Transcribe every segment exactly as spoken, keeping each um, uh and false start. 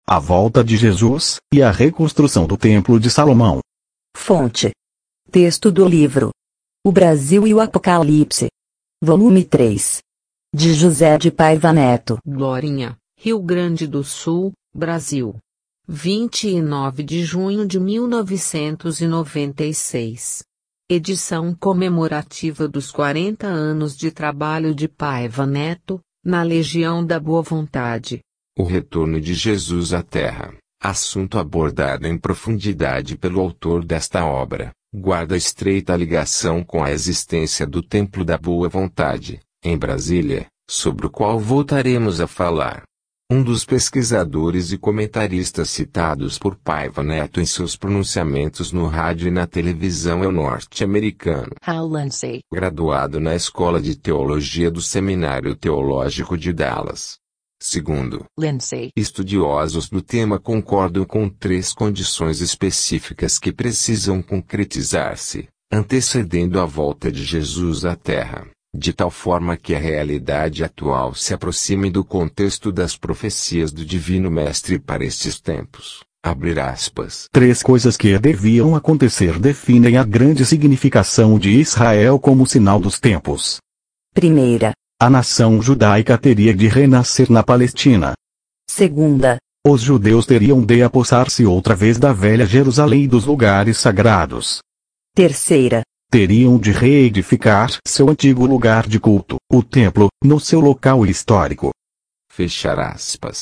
A volta de Jesus, e a reconstrução do Templo de Salomão. Fonte. Texto do livro O Brasil e o Apocalipse. Volume três. De José de Paiva Neto. Glorinha, Rio Grande do Sul, Brasil. vinte e nove de junho de mil novecentos e noventa e seis. Edição comemorativa dos quarenta anos de trabalho de Paiva Neto, na Legião da Boa Vontade. O retorno de Jesus à Terra, assunto abordado em profundidade pelo autor desta obra, guarda estreita ligação com a existência do Templo da Boa Vontade, em Brasília, sobre o qual voltaremos a falar. Um dos pesquisadores e comentaristas citados por Paiva Neto em seus pronunciamentos no rádio e na televisão é o norte-americano Hal Lindsey, graduado na Escola de Teologia do Seminário Teológico de Dallas. Segundo Lindsey, estudiosos do tema concordam com três condições específicas que precisam concretizar-se, antecedendo a volta de Jesus à Terra, de tal forma que a realidade atual se aproxime do contexto das profecias do Divino Mestre para estes tempos. Abrir aspas. Três coisas que deviam acontecer definem a grande significação de Israel como sinal dos tempos. Primeira. A nação judaica teria de renascer na Palestina. Segunda. Os judeus teriam de apossar-se outra vez da velha Jerusalém e dos lugares sagrados. Terceira. Teriam de reedificar seu antigo lugar de culto, o templo, no seu local histórico. Fechar aspas.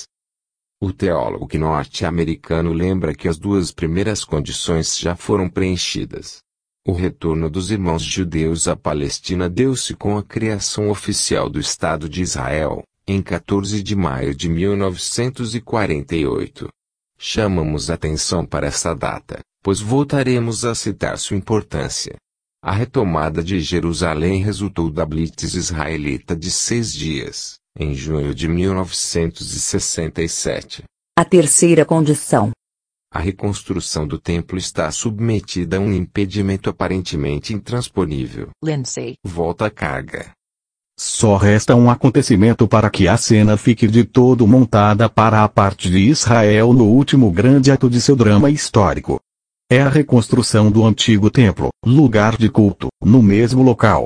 O teólogo norte-americano lembra que as duas primeiras condições já foram preenchidas. O retorno dos irmãos judeus à Palestina deu-se com a criação oficial do Estado de Israel, em quatorze de maio de mil novecentos e quarenta e oito. Chamamos atenção para essa data, pois voltaremos a citar sua importância. A retomada de Jerusalém resultou da Blitz israelita de seis dias, em junho de mil novecentos e sessenta e sete. A terceira condição. A reconstrução do templo está submetida a um impedimento aparentemente intransponível. Lindsey, Volta à carga. Só resta um acontecimento para que a cena fique de todo montada para a parte de Israel no último grande ato de seu drama histórico. É a reconstrução do antigo templo, lugar de culto, no mesmo local.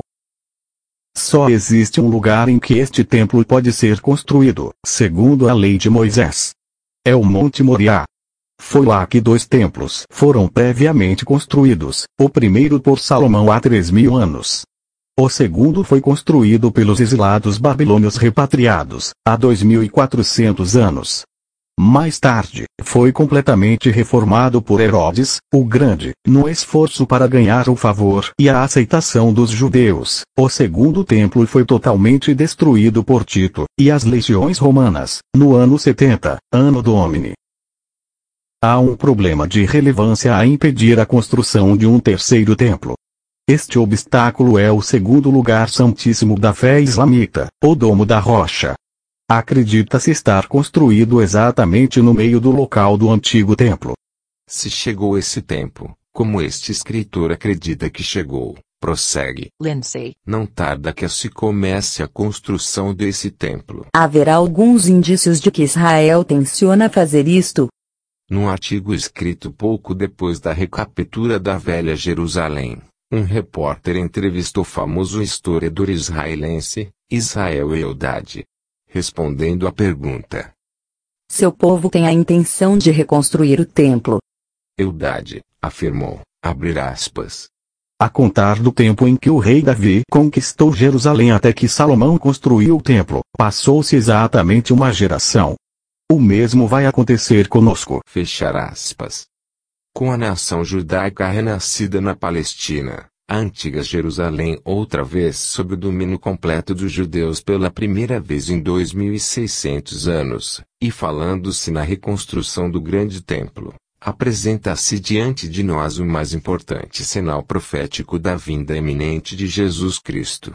Só existe um lugar em que este templo pode ser construído, segundo a lei de Moisés. É o Monte Moriá. Foi lá que dois templos foram previamente construídos, o primeiro por Salomão há três mil anos. O segundo foi construído pelos exilados babilônios repatriados, há dois mil e quatrocentos anos. Mais tarde, foi completamente reformado por Herodes, o Grande, no esforço para ganhar o favor e a aceitação dos judeus. O segundo templo foi totalmente destruído por Tito e as legiões romanas, no ano setenta, Anno Domini. Há um problema de relevância a impedir a construção de um terceiro templo. Este obstáculo é o segundo lugar santíssimo da fé islamita, o Domo da Rocha. Acredita-se estar construído exatamente no meio do local do antigo templo. Se chegou esse tempo, como este escritor acredita que chegou, prossegue. Lindsey, Não tarda que se comece a construção desse templo. Haverá alguns indícios de que Israel tenciona fazer isto? Num artigo escrito pouco depois da recaptura da velha Jerusalém, um repórter entrevistou o famoso historiador israelense, Israel Eldad. Respondendo à pergunta: Seu povo tem a intenção de reconstruir o templo. Eldad afirmou, abre aspas. A contar do tempo em que o rei Davi conquistou Jerusalém até que Salomão construiu o templo, passou-se exatamente uma geração. O mesmo vai acontecer conosco. Fechar aspas. Com a nação judaica renascida na Palestina, a antiga Jerusalém outra vez sob o domínio completo dos judeus pela primeira vez em dois mil e seiscentos anos, e falando-se na reconstrução do grande templo, apresenta-se diante de nós o mais importante sinal profético da vinda iminente de Jesus Cristo.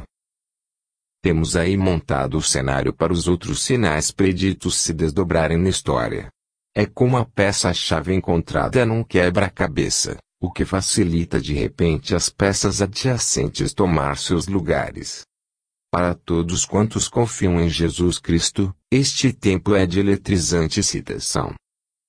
Temos aí montado o cenário para os outros sinais preditos se desdobrarem na história. É como a peça-chave encontrada num quebra-cabeça, o que facilita de repente as peças adjacentes tomar seus lugares. Para todos quantos confiam em Jesus Cristo, este tempo é de eletrizante excitação.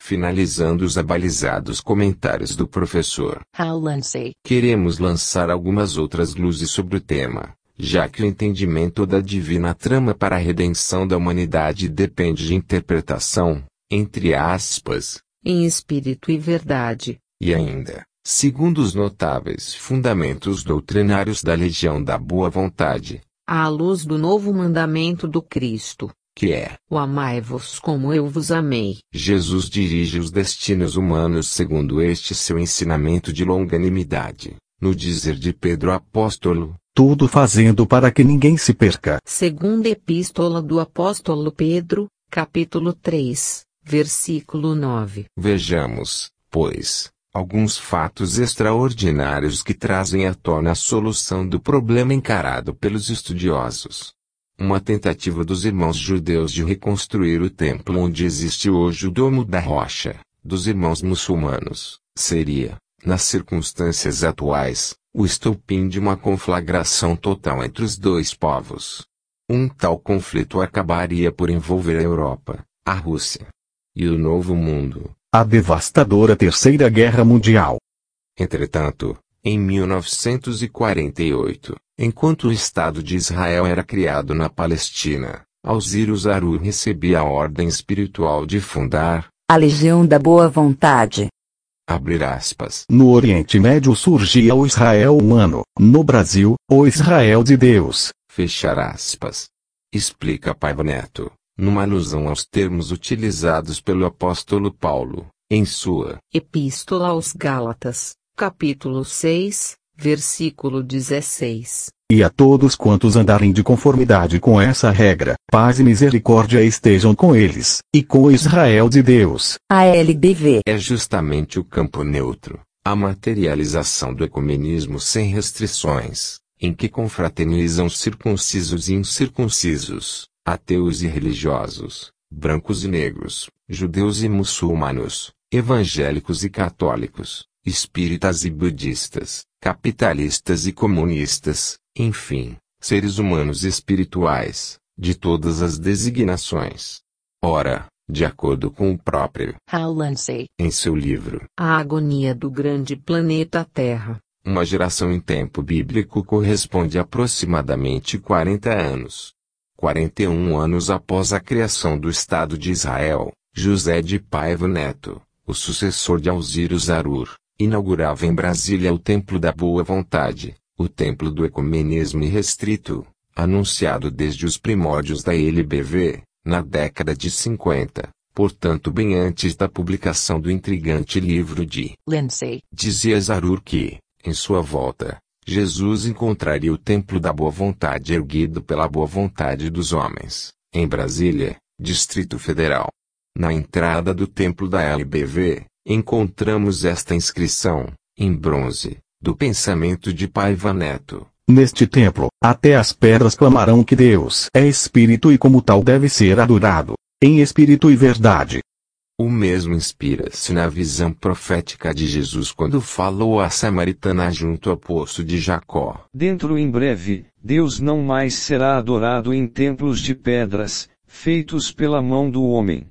Finalizando os abalizados comentários do professor Hal Lindsey, queremos lançar algumas outras luzes sobre o tema, já que o entendimento da divina trama para a redenção da humanidade depende de interpretação, entre aspas, em espírito e verdade. E ainda, segundo os notáveis fundamentos doutrinários da Legião da Boa Vontade, À luz do novo mandamento do Cristo, que é: o amai-vos como eu vos amei. Jesus dirige os destinos humanos segundo este seu ensinamento de longanimidade, no dizer de Pedro apóstolo, tudo fazendo para que ninguém se perca. Segunda Epístola do Apóstolo Pedro, capítulo três, versículo nove. Vejamos, pois, alguns fatos extraordinários que trazem à tona a solução do problema encarado pelos estudiosos. Uma tentativa dos irmãos judeus de reconstruir o templo onde existe hoje o Domo da Rocha, dos irmãos muçulmanos, seria, nas circunstâncias atuais, o estopim de uma conflagração total entre os dois povos. Um tal conflito acabaria por envolver a Europa, a Rússia e o Novo Mundo. A devastadora Terceira Guerra Mundial. Entretanto, em mil novecentos e quarenta e oito, enquanto o Estado de Israel era criado na Palestina, Alziro Zarur recebia a ordem espiritual de fundar a Legião da Boa Vontade. Abrir aspas. No Oriente Médio surgia o Israel humano, no Brasil, o Israel de Deus. Fechar aspas. Explica Paiva Neto, numa alusão aos termos utilizados pelo apóstolo Paulo, em sua Epístola aos Gálatas, capítulo seis, versículo dezesseis. E a todos quantos andarem de conformidade com essa regra, paz e misericórdia estejam com eles, e com Israel de Deus. A L B V. É justamente o campo neutro, a materialização do ecumenismo sem restrições, em que confraternizam circuncisos e incircuncisos, ateus e religiosos, brancos e negros, judeus e muçulmanos, evangélicos e católicos, espíritas e budistas, capitalistas e comunistas, enfim, seres humanos espirituais, de todas as designações. Ora, de acordo com o próprio Hal Lindsey, em seu livro A Agonia do Grande Planeta Terra, uma geração em tempo bíblico corresponde a aproximadamente quarenta anos. quarenta e um anos após a criação do Estado de Israel, José de Paiva Neto, o sucessor de Alziro Zarur, inaugurava em Brasília o Templo da Boa Vontade, o Templo do Ecumenismo Irrestrito, anunciado desde os primórdios da L B V, na década de cinquenta, portanto bem antes da publicação do intrigante livro de Lindsey. Dizia Zarur que, em sua volta, Jesus encontraria o Templo da Boa Vontade erguido pela boa vontade dos homens, em Brasília, Distrito Federal. Na entrada do Templo da L B V, encontramos esta inscrição, em bronze, do pensamento de Paiva Neto. Neste templo, até as pedras clamarão que Deus é espírito e como tal deve ser adorado, em espírito e verdade. O mesmo inspira-se na visão profética de Jesus quando falou à samaritana junto ao poço de Jacó. Dentro em breve, Deus não mais será adorado em templos de pedras, feitos pela mão do homem.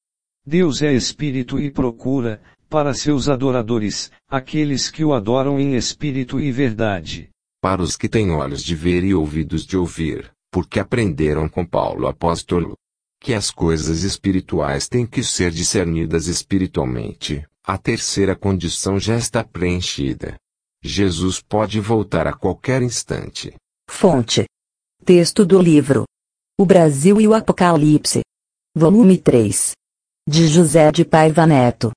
Deus é espírito e procura, para seus adoradores, aqueles que o adoram em espírito e verdade. Para os que têm olhos de ver e ouvidos de ouvir, porque aprenderam com Paulo apóstolo que as coisas espirituais têm que ser discernidas espiritualmente, a terceira condição já está preenchida. Jesus pode voltar a qualquer instante. Fonte: texto do livro O Brasil e o Apocalipse, volume três, de José de Paiva Neto.